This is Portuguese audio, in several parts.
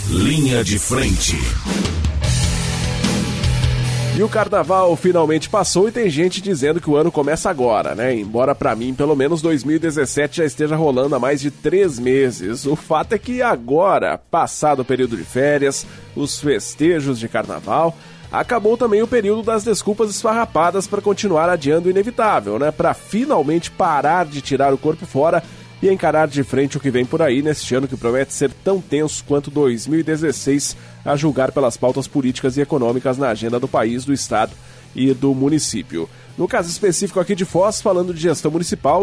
Linha de frente. E o carnaval finalmente passou e tem gente dizendo que o ano começa agora, né? Embora pra mim, pelo menos 2017 já esteja rolando há mais de 3 meses. O fato é que agora, passado o período de férias, os festejos de carnaval, acabou também o período das desculpas esfarrapadas para continuar adiando o inevitável, né? Pra finalmente parar de tirar o corpo fora e encarar de frente o que vem por aí neste ano que promete ser tão tenso quanto 2016, a julgar pelas pautas políticas e econômicas na agenda do país, do estado e do município. No caso específico aqui de Foz, falando de gestão municipal,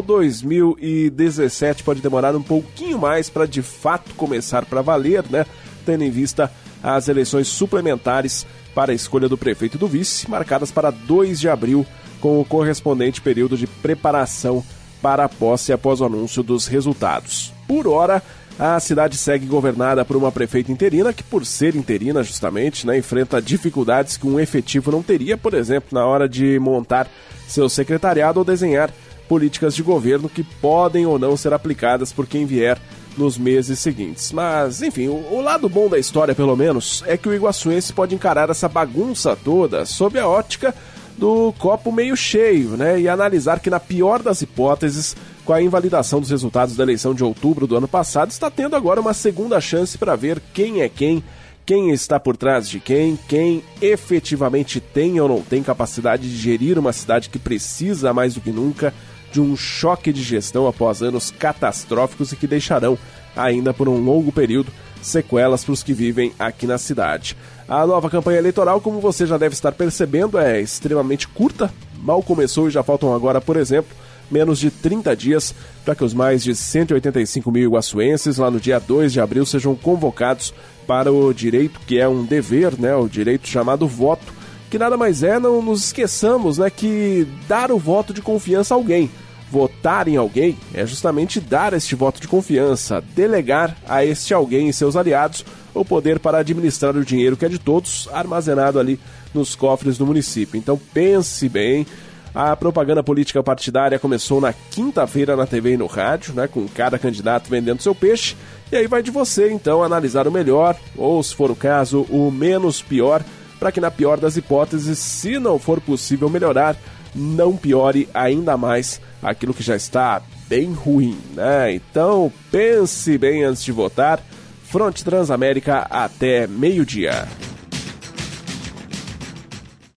2017 pode demorar um pouquinho mais para de fato começar para valer, né? Tendo em vista as eleições suplementares para a escolha do prefeito e do vice, marcadas para 2 de abril, com o correspondente período de preparação para a posse após o anúncio dos resultados. Por hora, a cidade segue governada por uma prefeita interina que, por ser interina justamente, né, enfrenta dificuldades que um efetivo não teria, por exemplo, na hora de montar seu secretariado ou desenhar políticas de governo que podem ou não ser aplicadas por quem vier nos meses seguintes. Mas, enfim, o lado bom da história, pelo menos, é que o iguaçuense pode encarar essa bagunça toda sob a ótica do copo meio cheio, né? E analisar que, na pior das hipóteses, com a invalidação dos resultados da eleição de outubro do ano passado, está tendo agora uma segunda chance para ver quem é quem está por trás de quem efetivamente tem ou não tem capacidade de gerir uma cidade que precisa, mais do que nunca, de um choque de gestão após anos catastróficos e que deixarão, ainda por um longo período, sequelas para os que vivem aqui na cidade. A nova campanha eleitoral, como você já deve estar percebendo, é extremamente curta, mal começou e já faltam agora, por exemplo, menos de 30 dias para que os mais de 185 mil iguaçuenses, lá no dia 2 de abril, sejam convocados para o direito, que é um dever, né, o direito chamado voto, que nada mais é, não nos esqueçamos, né, que dar o voto de confiança a alguém. Votar em alguém é justamente dar este voto de confiança, delegar a este alguém e seus aliados o poder para administrar o dinheiro que é de todos, armazenado ali nos cofres do município. Então pense bem, a propaganda política partidária começou na quinta-feira na TV e no rádio, né, com cada candidato vendendo seu peixe, e aí vai de você então analisar o melhor, ou se for o caso, o menos pior, para que na pior das hipóteses, se não for possível melhorar, não piore ainda mais aquilo que já está bem ruim, né? Então pense bem antes de votar. Fronte Transamérica até meio-dia.